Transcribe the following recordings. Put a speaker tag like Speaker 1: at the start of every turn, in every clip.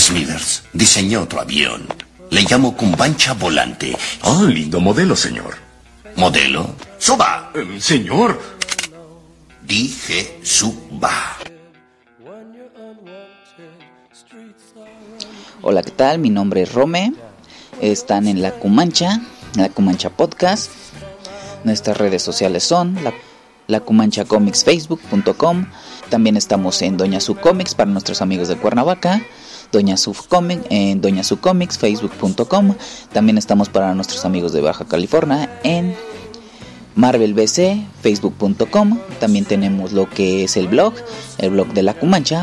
Speaker 1: Smithers diseñó otro avión. Le llamo Cumbancha Volante.
Speaker 2: Oh, lindo modelo, señor.
Speaker 1: ¿Modelo? ¡Suba!
Speaker 2: Señor.
Speaker 1: Dije suba.
Speaker 3: Hola, ¿qué tal? Mi nombre es Rome. Están en La Cumancha Podcast. Nuestras redes sociales son La Cumancha Comics, facebook.com. También estamos en Doña Su Comics para nuestros amigos de Cuernavaca. Doña Su Comics en Doña Su Comics, facebook.com. También estamos para nuestros amigos de Baja California en Marvel BC, facebook.com. También tenemos lo que es el blog de La Cumancha,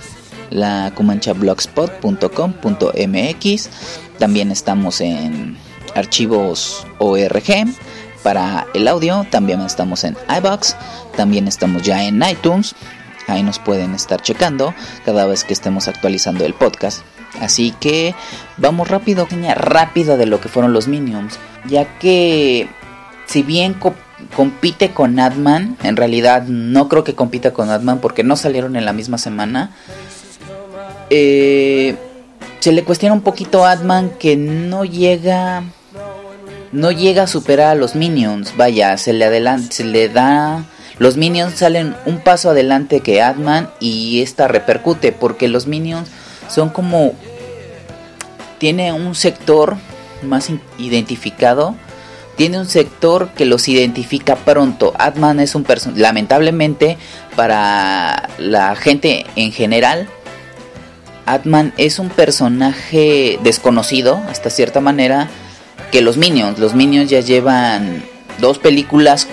Speaker 3: lacumanchablogspot.com.mx. También estamos en archivos ORG para el audio. También estamos en iVoox. También estamos ya en iTunes. Ahí nos pueden estar checando cada vez que estemos actualizando el podcast. Así que vamos rápido de lo que fueron los Minions, ya que si bien compite con Ant-Man, en realidad no creo que compita con Ant-Man porque no salieron en la misma semana. Se le cuestiona un poquito a Ant-Man que no llega a superar a los Minions. Vaya, se le da. Los Minions salen un paso adelante que Ant-Man y esta repercute porque los Minions son como, tiene un sector más identificado, tiene un sector que los identifica pronto. Ant-Man es un personaje, lamentablemente para la gente en general, Ant-Man es un personaje desconocido hasta cierta manera que los Minions ya llevan dos películas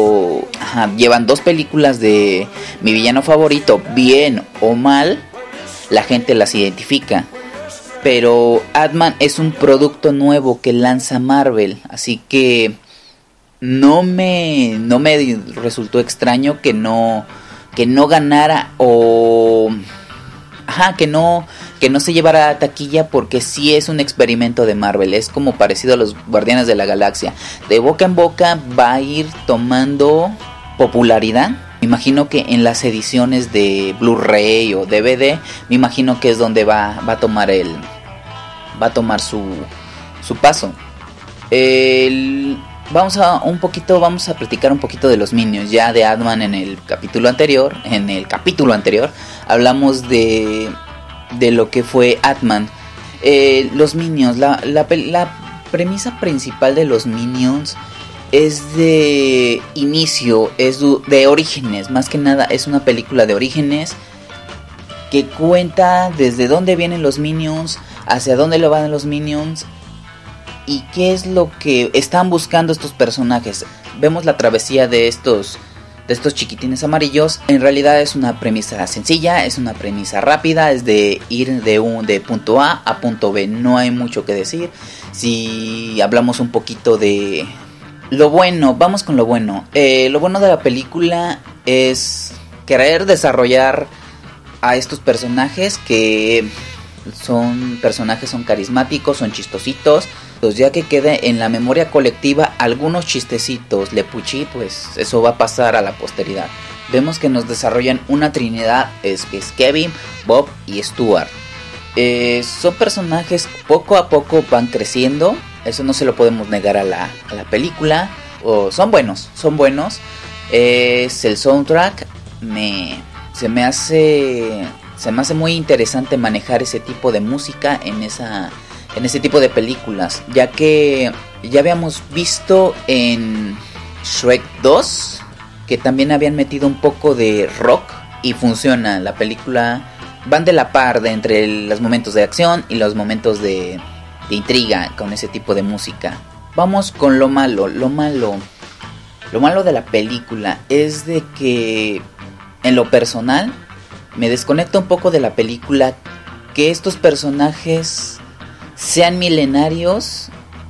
Speaker 3: de mi villano favorito, bien o mal, la gente las identifica. Pero Ant-Man es un producto nuevo que lanza Marvel, así que no me resultó extraño que no ganara o que no se llevara a taquilla, porque sí es un experimento de Marvel. Es como parecido a los Guardianes de la Galaxia. De boca en boca va a ir tomando popularidad. Me imagino que en las ediciones de Blu-ray o DVD, me imagino que es donde va a tomar su paso. Vamos a platicar un poquito de los Minions. Ya de Ant-Man en el capítulo anterior hablamos de lo que fue Ant-Man. Los Minions, la premisa principal de los Minions es de inicio, es de orígenes. Más que nada es una película de orígenes que cuenta desde dónde vienen los Minions, hacia dónde le van los Minions y qué es lo que están buscando estos personajes. Vemos la travesía de estos chiquitines amarillos. En realidad es una premisa sencilla, es una premisa rápida, es de ir de punto A a punto B. No hay mucho que decir. Si hablamos un poquito de lo bueno, vamos con lo bueno. Lo bueno de la película es querer desarrollar a estos personajes que son carismáticos, son chistositos. Pues ya que quede en la memoria colectiva algunos chistecitos, Lepuchi, pues eso va a pasar a la posteridad. Vemos que nos desarrollan una trinidad, es Kevin, Bob y Stuart. Son personajes poco a poco van creciendo, eso no se lo podemos negar a la película. Son buenos. Es el soundtrack, se me hace muy interesante manejar ese tipo de música en ese tipo de películas, ya que ya habíamos visto en Shrek 2 que también habían metido un poco de rock y funciona. La película van de la par entre los momentos de acción y los momentos de intriga con ese tipo de música. Vamos con lo malo. Lo malo de la película es de que en lo personal me desconecta un poco de la película que estos personajes sean milenarios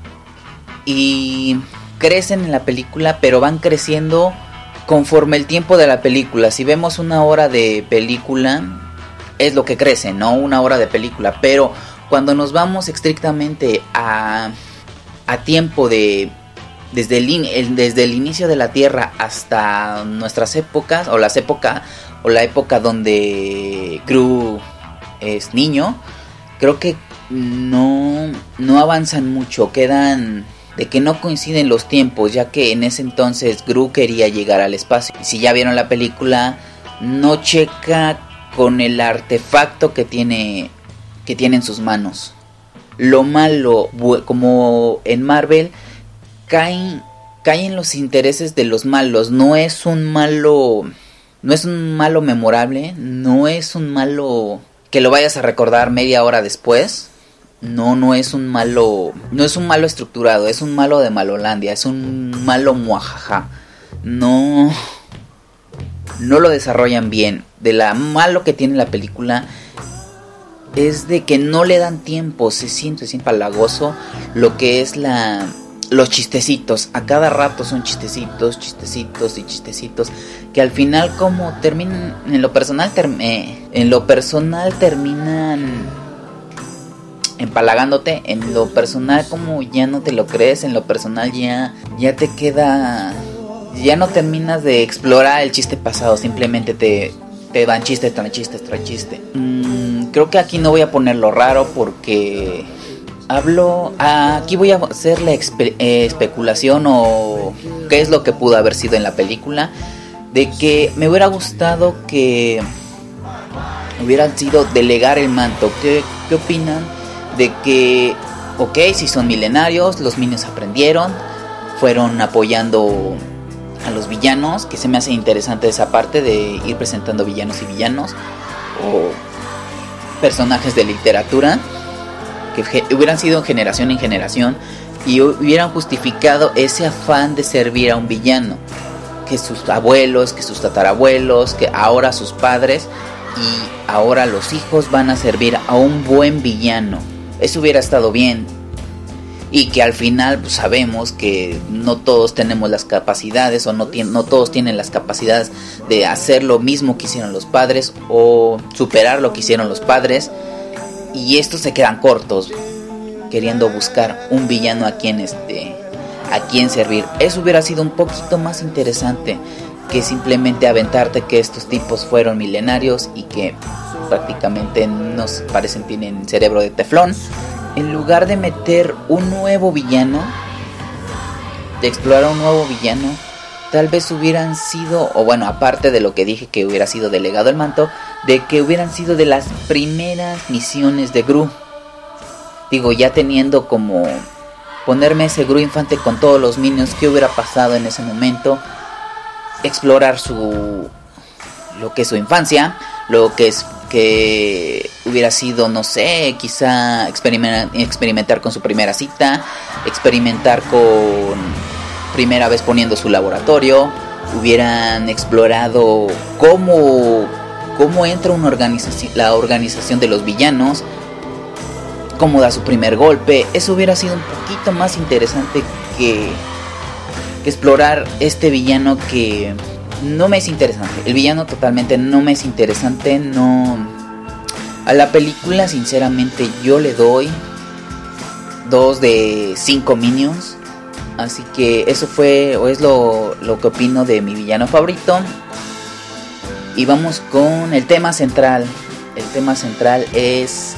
Speaker 3: y crecen en la película, pero van creciendo conforme el tiempo de la película. Si vemos una hora de película, es lo que crece, no una hora de película. Pero cuando nos vamos estrictamente a tiempo desde el inicio de la Tierra hasta nuestras épocas, o la época donde Gru es niño, creo que no avanzan mucho, quedan de que no coinciden los tiempos, ya que en ese entonces Gru quería llegar al espacio. Y si ya vieron la película, no checa con el artefacto que tiene en sus manos. Lo malo, como en Marvel, caen en los intereses de los malos. No es un malo memorable, no es un malo que lo vayas a recordar media hora después. No es un malo estructurado, es un malo de Malolandia, es un malo muajaja. No lo desarrollan bien. De la malo que tiene la película es de que no le dan tiempo, se siente empalagoso lo que es los chistecitos. A cada rato son chistecitos y chistecitos que al final como terminan en lo personal terminan empalagándote. En lo personal como ya no te lo crees, en lo personal ya te queda, ya no terminas de explorar el chiste pasado, simplemente te dan chiste tras chiste. Creo que aquí no voy a ponerlo raro porque aquí voy a hacer la especulación o qué es lo que pudo haber sido en la película, de que me hubiera gustado que hubieran sido delegar el manto. ¿Qué opinan de que, ok, si son milenarios, los minions aprendieron, fueron apoyando a los villanos, que se me hace interesante esa parte de ir presentando villanos y villanos o personajes de literatura que hubieran sido generación en generación y hubieran justificado ese afán de servir a un villano, que sus abuelos, que sus tatarabuelos, que ahora sus padres y ahora los hijos van a servir a un buen villano. Eso hubiera estado bien. Y que al final pues, sabemos que no todos tenemos las capacidades o no todos tienen las capacidades de hacer lo mismo que hicieron los padres o superar lo que hicieron los padres. Y estos se quedan cortos queriendo buscar un villano a quien servir. Eso hubiera sido un poquito más interesante que simplemente aventarte que estos tipos fueron milenarios y que prácticamente nos parecen tienen cerebro de teflón. En lugar de meter un nuevo villano, de explorar un nuevo villano, tal vez hubieran sido, o bueno, aparte de lo que dije que hubiera sido delegado el manto, de que hubieran sido de las primeras misiones de Gru. Digo, ya teniendo como ponerme ese Gru infante con todos los minions, ¿qué hubiera pasado en ese momento? Explorar lo que es su infancia, lo que es que hubiera sido, no sé, quizá experimentar con su primera cita, experimentar con primera vez poniendo su laboratorio, hubieran explorado cómo entra la organización de los villanos, cómo da su primer golpe. Eso hubiera sido un poquito más interesante que explorar este villano que no me es interesante. El villano totalmente no me es interesante. No. A la película sinceramente yo le doy 2 de 5 minions. Así que eso fue o es lo que opino de mi villano favorito. Y vamos con el tema central. El tema central es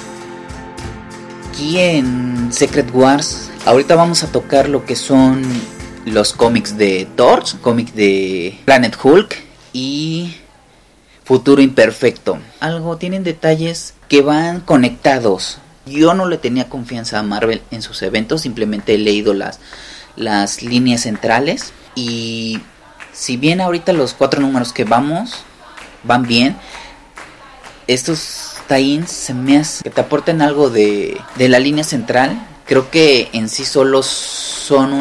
Speaker 3: aquí en Secret Wars. Ahorita vamos a tocar lo que son los cómics de Thor, cómics de Planet Hulk y Futuro Imperfecto. Tienen detalles que van conectados. Yo no le tenía confianza a Marvel en sus eventos, simplemente he leído las líneas centrales. Y si bien ahorita los 4 números que van bien, estos tie-ins se me hace que te aporten algo de la línea central. Creo que en sí solo son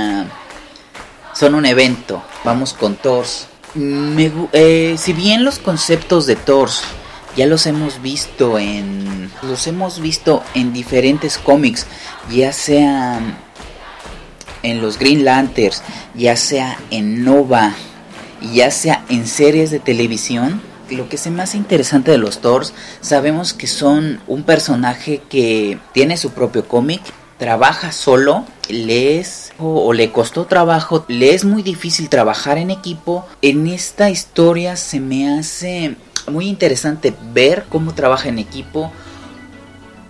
Speaker 3: un evento. Vamos con Thor. Si bien los conceptos de Thor ya los hemos visto en diferentes cómics, ya sea en los Green Lanterns, ya sea en Nova, ya sea en series de televisión, lo que se me hace interesante de los Thors, sabemos que son un personaje que tiene su propio cómic, trabaja solo, le costó trabajo, le es muy difícil trabajar en equipo. En esta historia se me hace muy interesante ver cómo trabaja en equipo,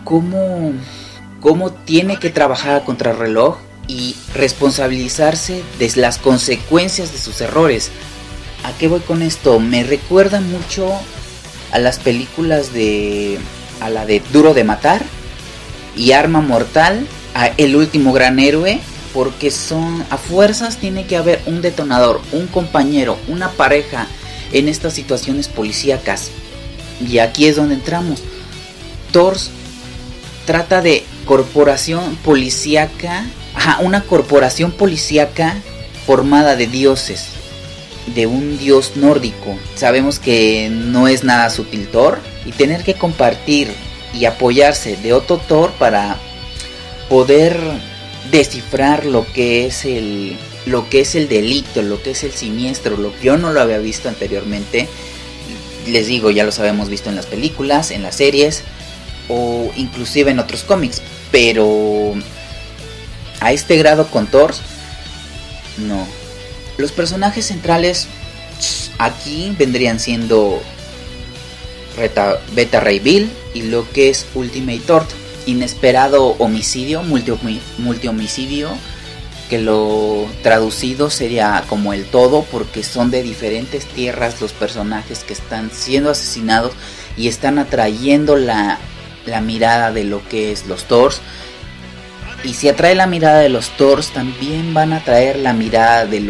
Speaker 3: cómo tiene que trabajar a contrarreloj y responsabilizarse de las consecuencias de sus errores. ¿A qué voy con esto? Me recuerda mucho a las películas a la de Duro de Matar y Arma Mortal, a El Último Gran Héroe, porque a fuerzas tiene que haber un detonador, un compañero, una pareja en estas situaciones policíacas. Y aquí es donde entramos. Thor trata de corporación policíaca, una corporación policíaca formada de dioses, de un dios nórdico. Sabemos que no es nada sutil Thor, y tener que compartir y apoyarse de otro Thor para poder descifrar lo que es el delito, lo que es el siniestro, lo que yo no lo había visto anteriormente. Les digo, ya los habíamos visto en las películas, en las series o inclusive en otros cómics, pero a este grado con Thor, no. Los personajes centrales aquí vendrían siendo Beta Ray Bill y lo que es Ultimate Thor. Inesperado homicidio, multihomicidio, que lo traducido sería como el todo, porque son de diferentes tierras los personajes que están siendo asesinados y están atrayendo la mirada de lo que es los Thors. Y si atrae la mirada de los Thors, también van a atraer la mirada de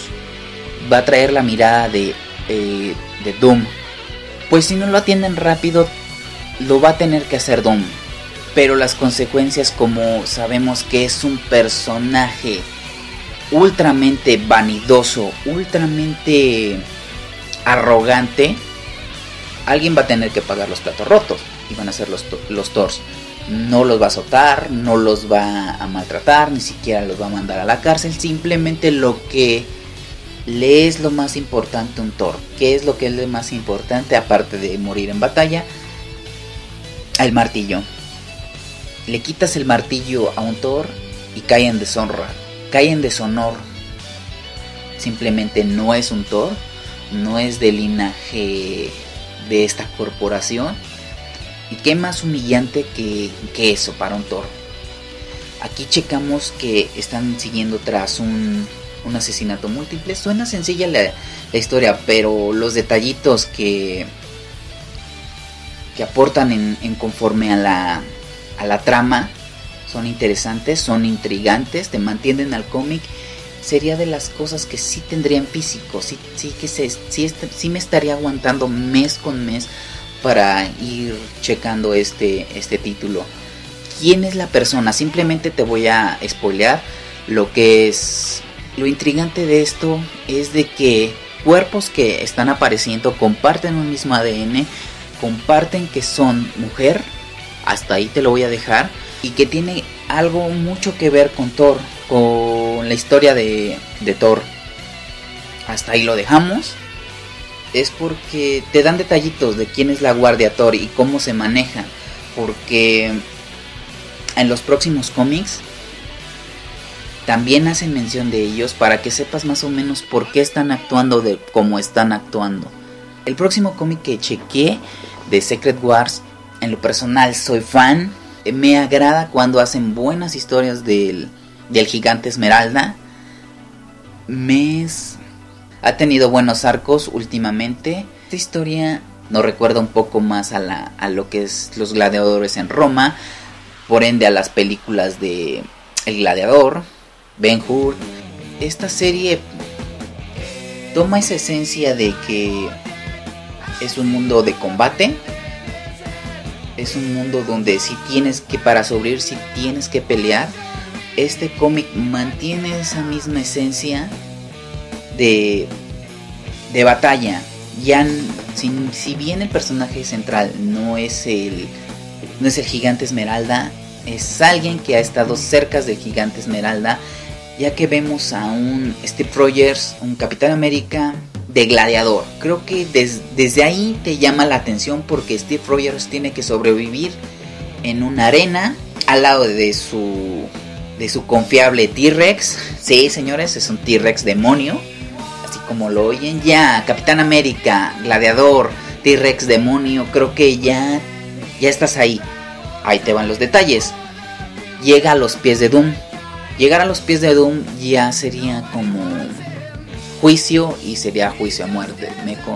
Speaker 3: Doom. Pues si no lo atienden rápido, lo va a tener que hacer Doom. Pero las consecuencias, como sabemos que es un personaje ultramente vanidoso, ultramente arrogante, alguien va a tener que pagar los platos rotos. Y van a ser los Thors. No los va a azotar, no los va a maltratar, ni siquiera los va a mandar a la cárcel. Simplemente lo que le es lo más importante a un Thor. ¿Qué es lo que es lo más importante aparte de morir en batalla? El martillo. Le quitas el martillo a un Thor y cae en deshonra, cae en deshonor. Simplemente no es un Thor, no es del linaje de esta corporación. Y qué más humillante que eso para un Thor. Aquí checamos que están siguiendo tras un asesinato múltiple. Suena sencilla la historia, pero los detallitos que aportan en conforme a la trama son interesantes, son intrigantes, te mantienen al cómic. Sería de las cosas que sí tendrían físico, sí me estaría aguantando mes con mes para ir checando este título. ¿Quién es la persona? Simplemente te voy a spoilear lo que es. Lo intrigante de esto es de que cuerpos que están apareciendo comparten un mismo ADN, comparten que son mujer. Hasta ahí te lo voy a dejar. Y que tiene algo mucho que ver con Thor, con la historia de Thor. Hasta ahí lo dejamos. Es porque te dan detallitos de quién es la Guardia Thor y cómo se maneja. Porque en los próximos cómics también hacen mención de ellos, para que sepas más o menos por qué están actuando de cómo están actuando. El próximo cómic que chequé de Secret Wars, en lo personal soy fan. Me agrada cuando hacen buenas historias del Gigante Esmeralda. Ha tenido buenos arcos últimamente. Esta historia nos recuerda un poco más a lo que es los gladiadores en Roma. Por ende a las películas de El Gladiador, Ben-Hur. Esta serie toma esa esencia de que es un mundo de combate. Es un mundo donde para sobrevivir si tienes que pelear. Este cómic mantiene esa misma esencia de batalla. Ya si bien el personaje central no es el Gigante Esmeralda, es alguien que ha estado cerca del Gigante Esmeralda, ya que vemos a un Steve Rogers, un Capitán América de gladiador. Creo que desde ahí te llama la atención, porque Steve Rogers tiene que sobrevivir en una arena al lado de su confiable T-Rex. Sí, señores, es un T-Rex demonio, así como lo oyen. Ya Capitán América, gladiador, T-Rex demonio, creo que ya estás ahí. ahí te van los detalles. Llega a los pies de Doom. Llegar a los pies de Doom ya sería como juicio, y sería juicio a muerte.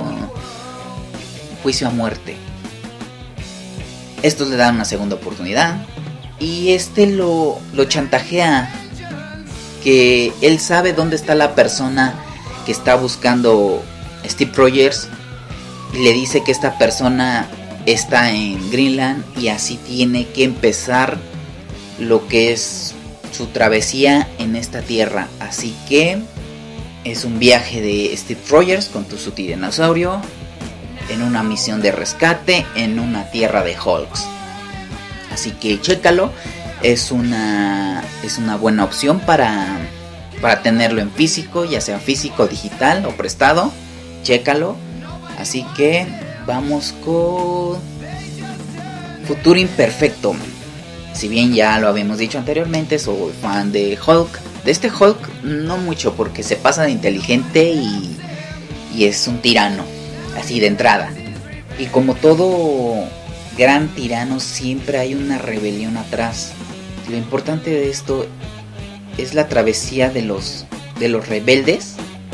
Speaker 3: Juicio a muerte. Estos le dan una segunda oportunidad, y lo chantajea, que él sabe dónde está la persona que está buscando Steve Rogers, y le dice que esta persona está en Greenland, y así tiene que empezar lo que es su travesía en esta tierra. Así que es un viaje de Steve Rogers con su tiranosaurio en una misión de rescate en una tierra de Hulks. Así que chécalo, es una buena opción para tenerlo en físico, ya sea físico, digital o prestado. Chécalo. Así que vamos con Futuro Imperfecto. Si bien ya lo habíamos dicho anteriormente, soy fan de Hulk. De este Hulk no mucho, porque se pasa de inteligente y es un tirano, así de entrada. Y como todo gran tirano, siempre hay una rebelión atrás. Lo importante de esto es la travesía de los rebeldes,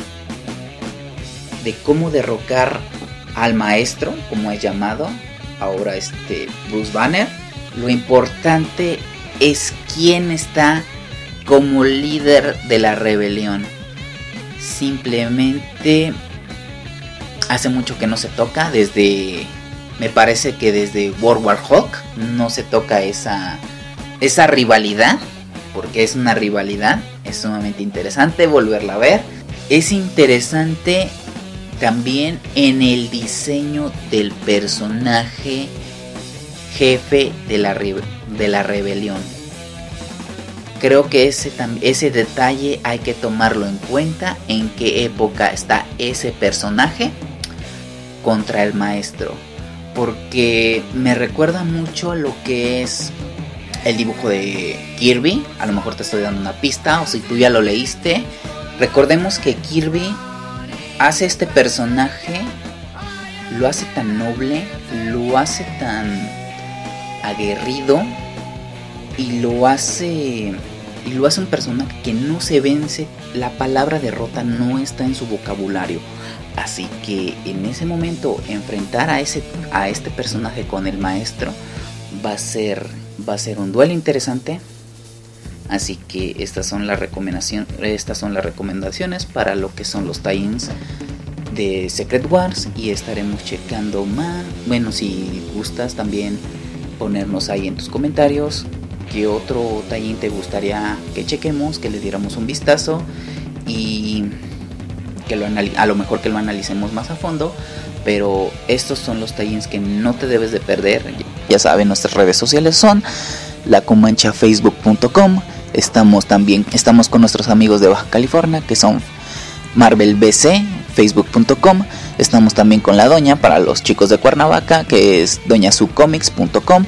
Speaker 3: de cómo derrocar al maestro, como es llamado ahora Bruce Banner. Lo importante es quién está como líder de la rebelión. Simplemente hace mucho que no se toca, me parece que desde World War Hulk no se toca esa rivalidad, porque es una rivalidad. Es sumamente interesante volverla a ver. Es interesante también en el diseño del personaje jefe de la rebelión. Creo que ese detalle hay que tomarlo en cuenta, en qué época está ese personaje contra el maestro, porque me recuerda mucho a lo que es el dibujo de Kirby. A lo mejor te estoy dando una pista, o si tú ya lo leíste. Recordemos que Kirby hace este personaje, lo hace tan noble, lo hace tan aguerrido, y lo hace un personaje que no se vence. La palabra derrota no está en su vocabulario. Así que en ese momento enfrentar a este personaje con el maestro va a ser un duelo interesante. Así que estas son las recomendaciones para lo que son los tie-ins de Secret Wars, y estaremos checando más. Bueno, si gustas también ponernos ahí en tus comentarios qué otro tie-in te gustaría que chequemos, que le diéramos un vistazo, y que a lo mejor que lo analicemos más a fondo. Pero estos son los tie-ins que no te debes de perder. Ya saben, nuestras redes sociales son lacomanchafacebook.com. Estamos con nuestros amigos de Baja California, que son Marvel BC, facebook.com. Estamos también con la doña para los chicos de Cuernavaca, que es doñasucomics.com.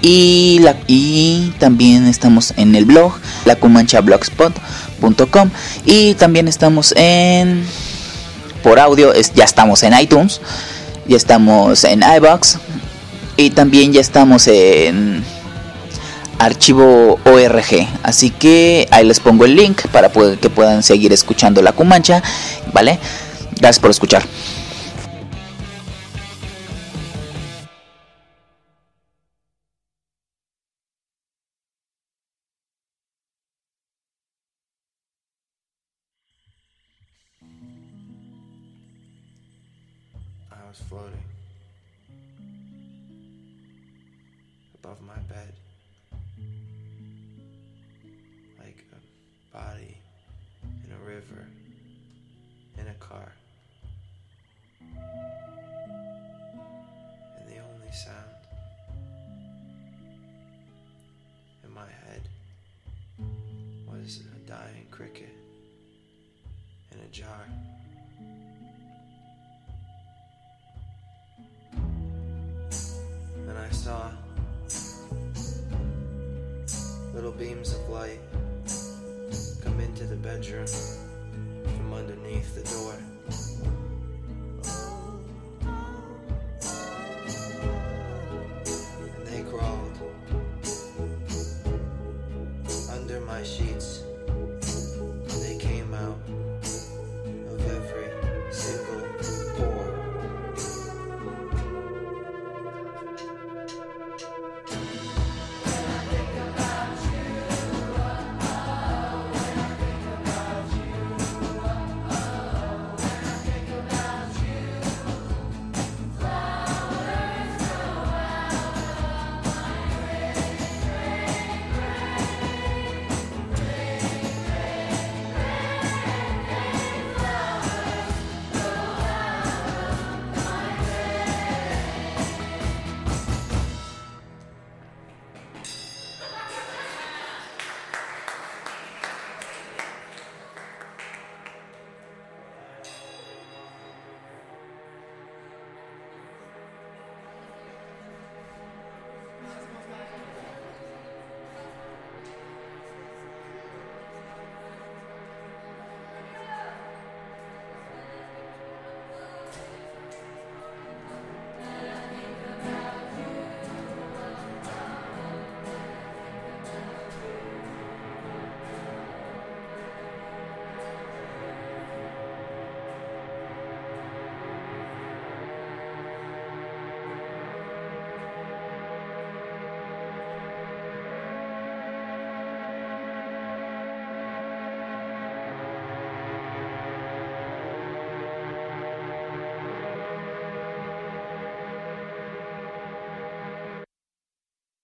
Speaker 3: Y también estamos en el blog lacomanchablogspot.com. Y también estamos por audio, ya estamos en iTunes, ya estamos en iVoox, y también ya estamos en archivo ORG. Así que ahí les pongo el link para que puedan seguir escuchando La Cumancha, ¿vale? Gracias por escuchar.
Speaker 4: I was floating above my bed, like a body in a river, in a car. And the only sound in my head was a dying cricket in a jar. And I saw little beams of light come into the bedroom from underneath the door.